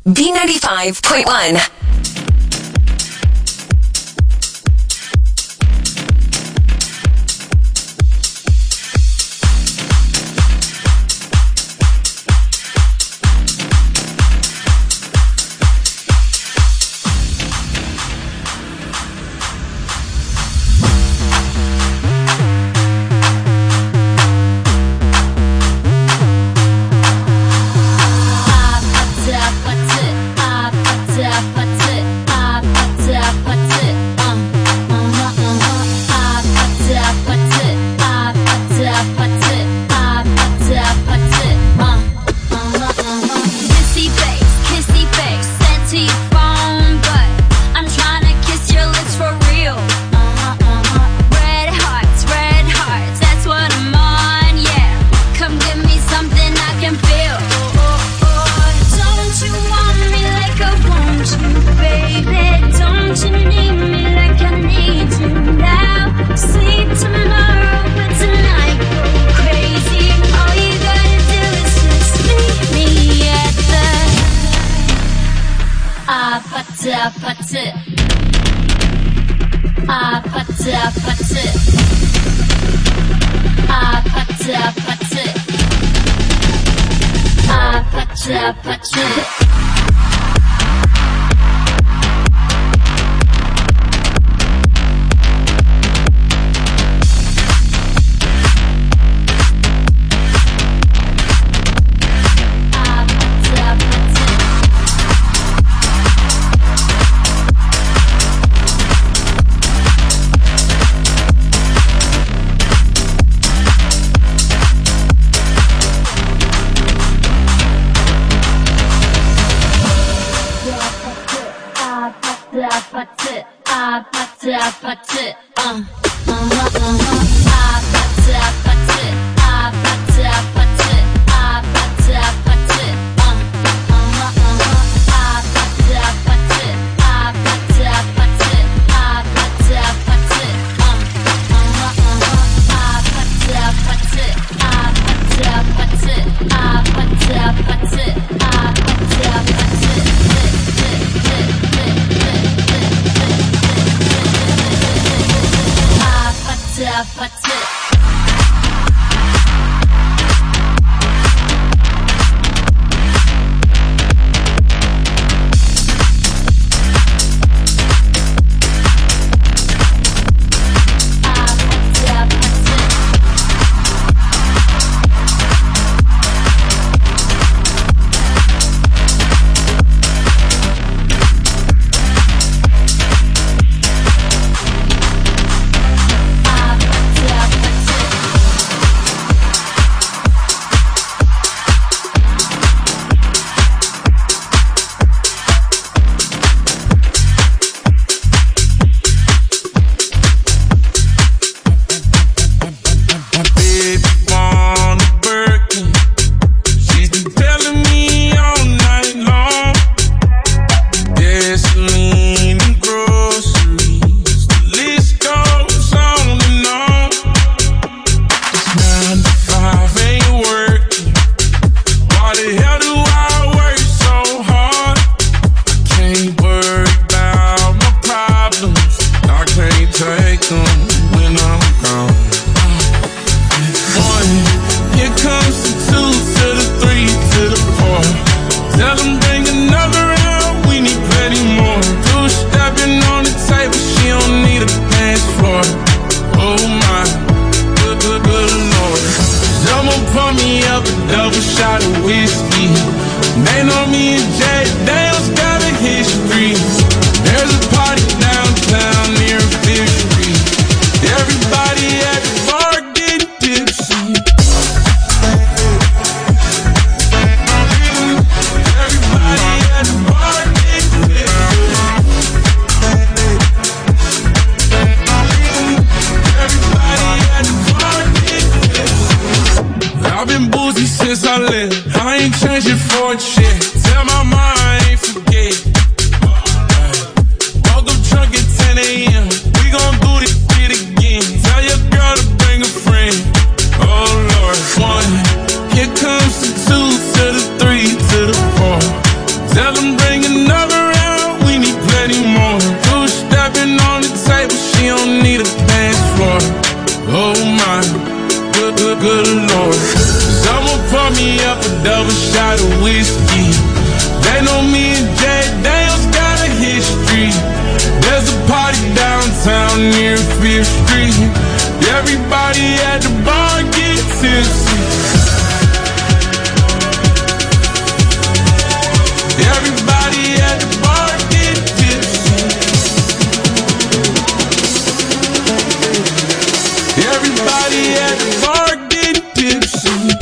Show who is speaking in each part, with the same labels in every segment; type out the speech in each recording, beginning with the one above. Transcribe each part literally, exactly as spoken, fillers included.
Speaker 1: B ninety-five point one.
Speaker 2: I ain't changing for shit. Tell my mind I ain't forget. bring another round, we need plenty more. Two stepping on the table, she don't need a dance floor. Oh my, good, good, good Lord. Someone pour me up a double shot of whiskey. They know me and Jay Daniels got a history. There's a party downtown near Fifth Street. Everybody at the bar get tipsy. Everybody at the bar get tipsy. Everybody at the bar get tipsy.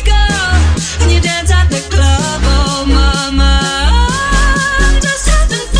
Speaker 3: Just have to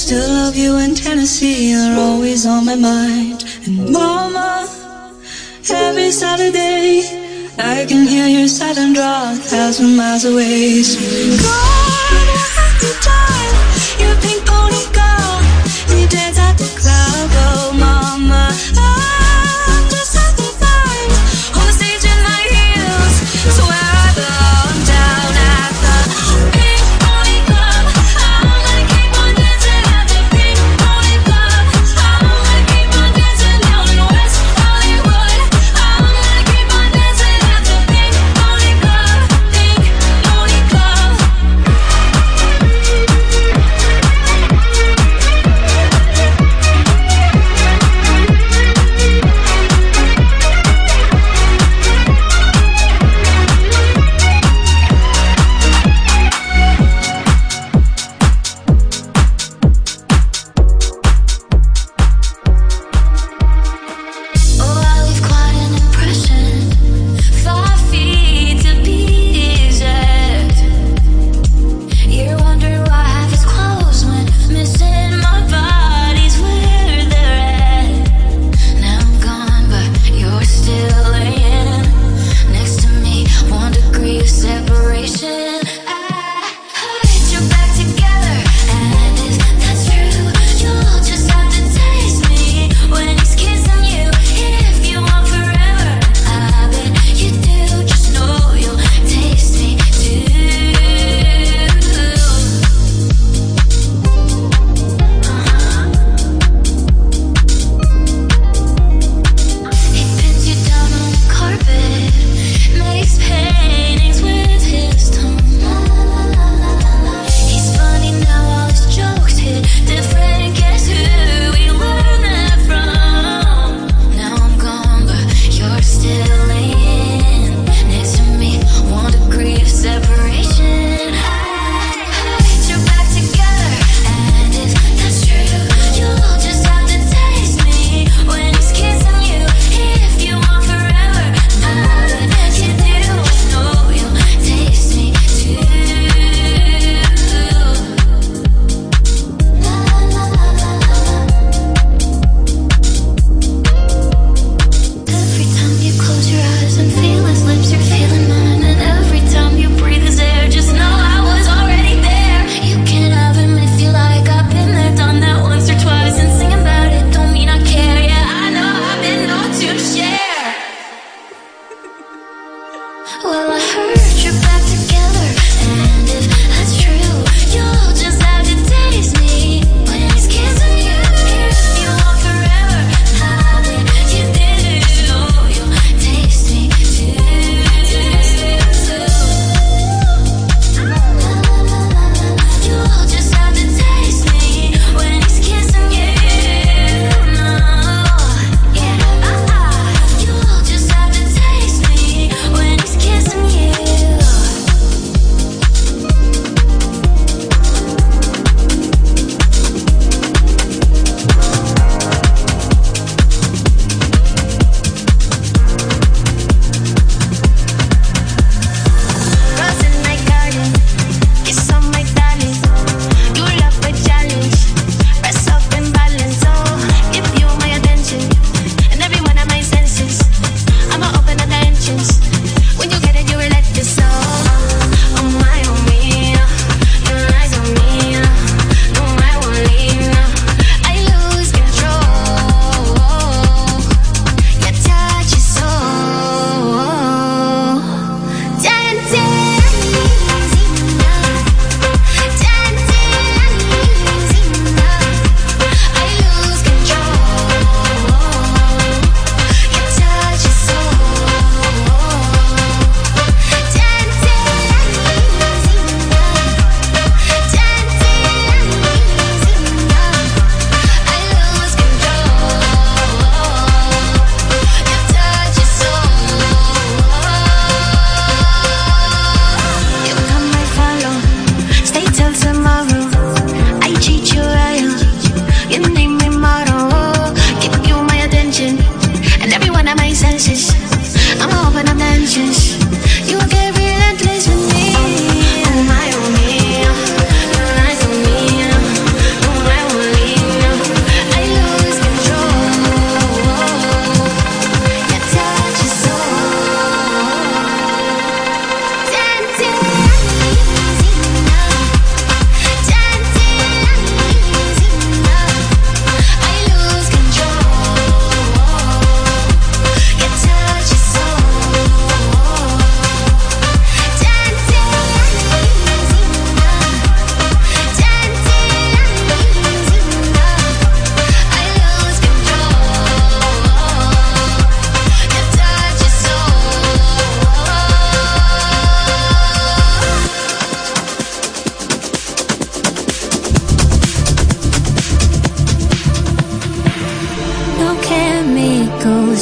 Speaker 3: still love you in Tennessee, you're always on my mind. And mama, every Saturday I can hear your silent draw a thousand miles away. So God, what have you done? You're a pink pony girl, and you dance at the club. Oh mama, I'm just having fun on the stage in my heels. So where I belong, down at the Pink Pony Club. I'm gonna keep on dancing at the Pink Pony Club. I'm gonna keep on dancing down in West Hollywood. I'm gonna keep on dancing at the Pink Pony Club. Pink Pony Club.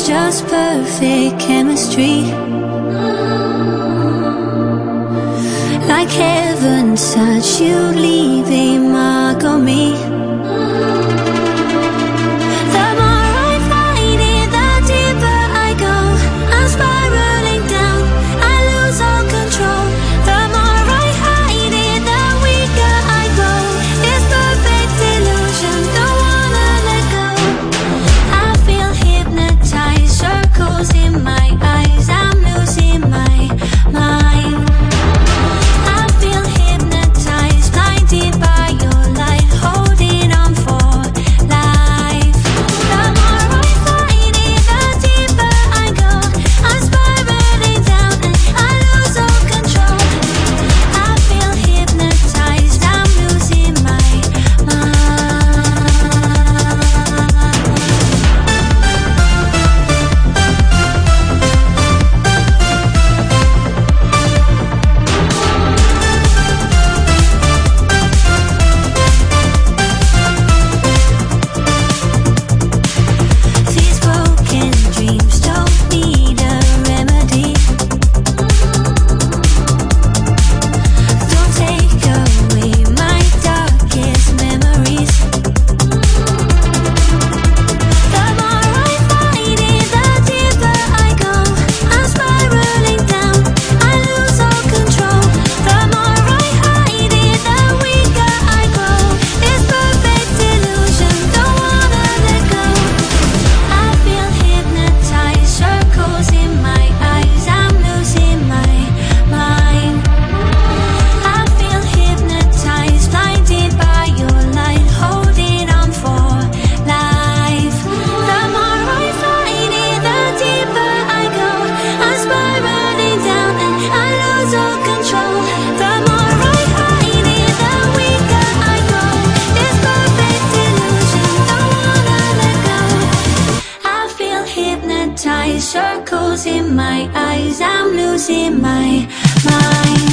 Speaker 3: was just perfect chemistry. Like heaven's touch, you leave a mark on me. Circles in my eyes, I'm losing my mind.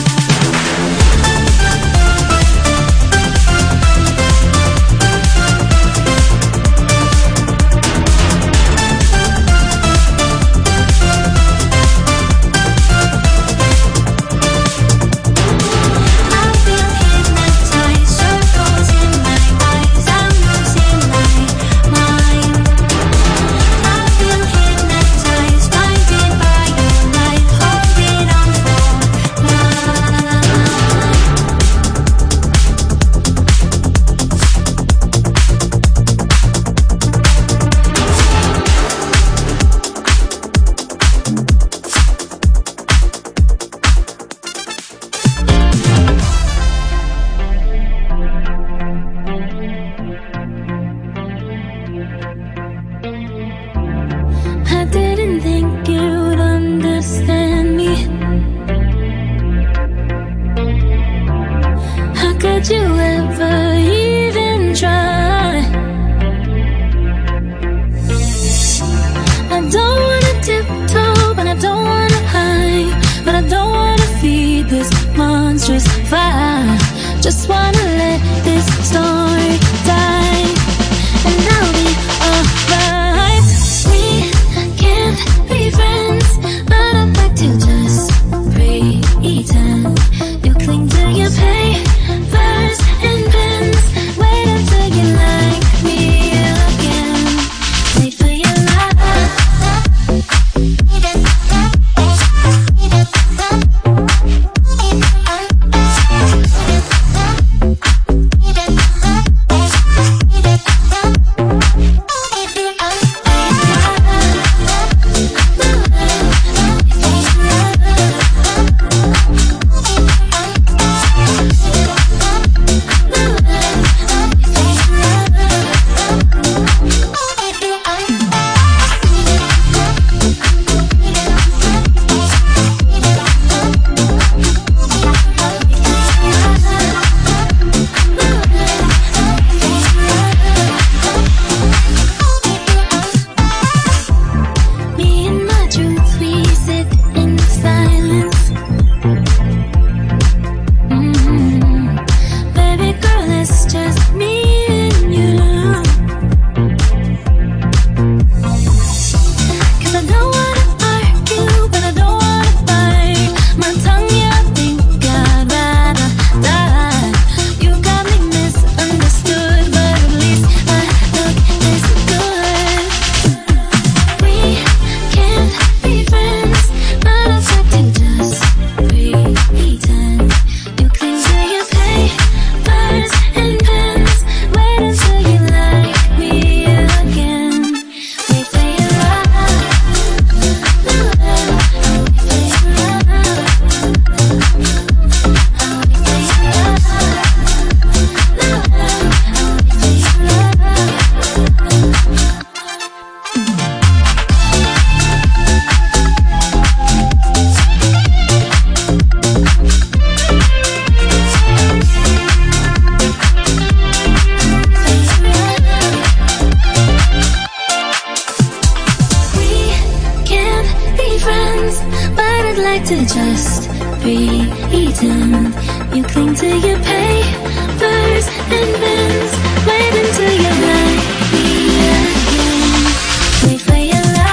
Speaker 4: till you pay first and bends. Wait until you like me again. Wait for your love.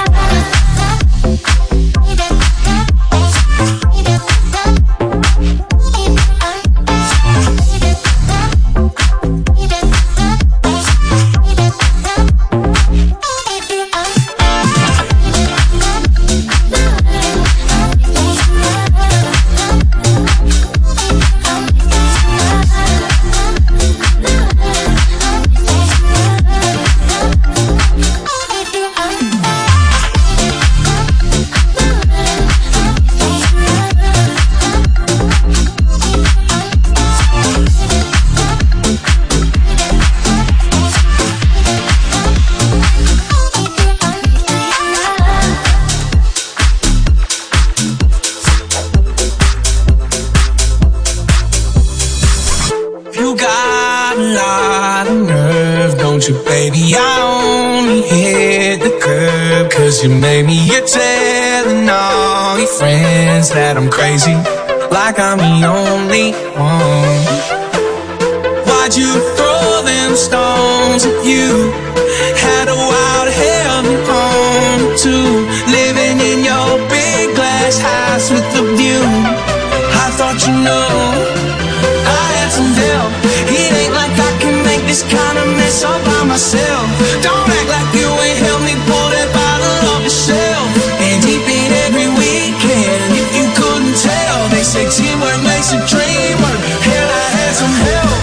Speaker 2: You made me, you're telling all your friends that I'm crazy, like I'm the only one. Why'd you throw them stones at you? Had a wild heaven home too, living in your big glass house with the view. I thought you know I had some help. It ain't like I can make this kind of mess all by myself. Don't act like you ain't helped me pull that bottle off the shelf. And deep in every weekend, if you couldn't tell, they say teamwork makes a dream work. Hell, I had some help.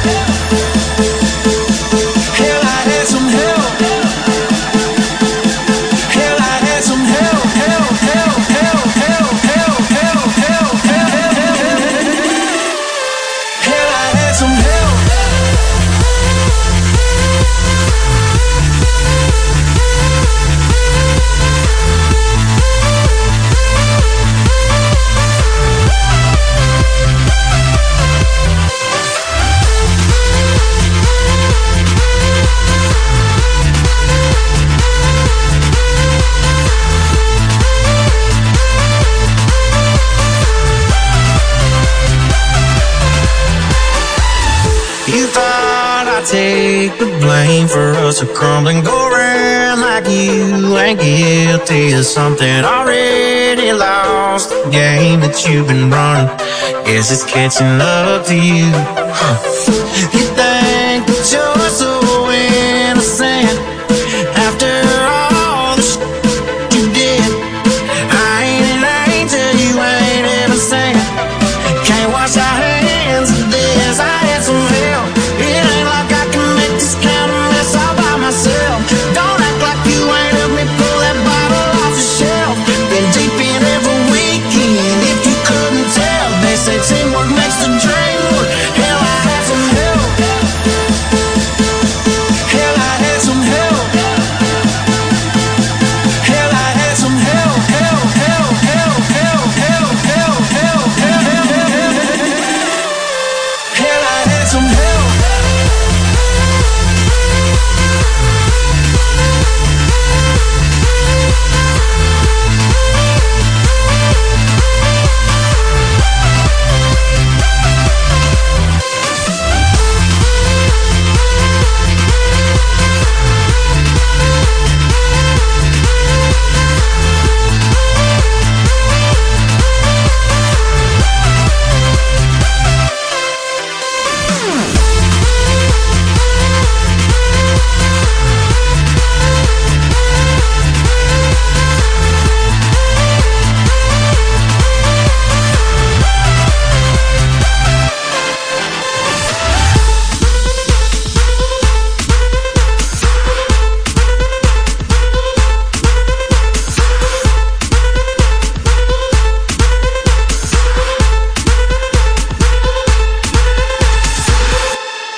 Speaker 2: Hell, I had some help. Hell, I had some help. Help, help, help, help, help, help, help, help, help. Hell, I had some help.
Speaker 5: You thought I'd take the blame for us to crumble and go around like you ain't guilty of something already lost. The game that you've been running, guess it's catching up to you. Huh. You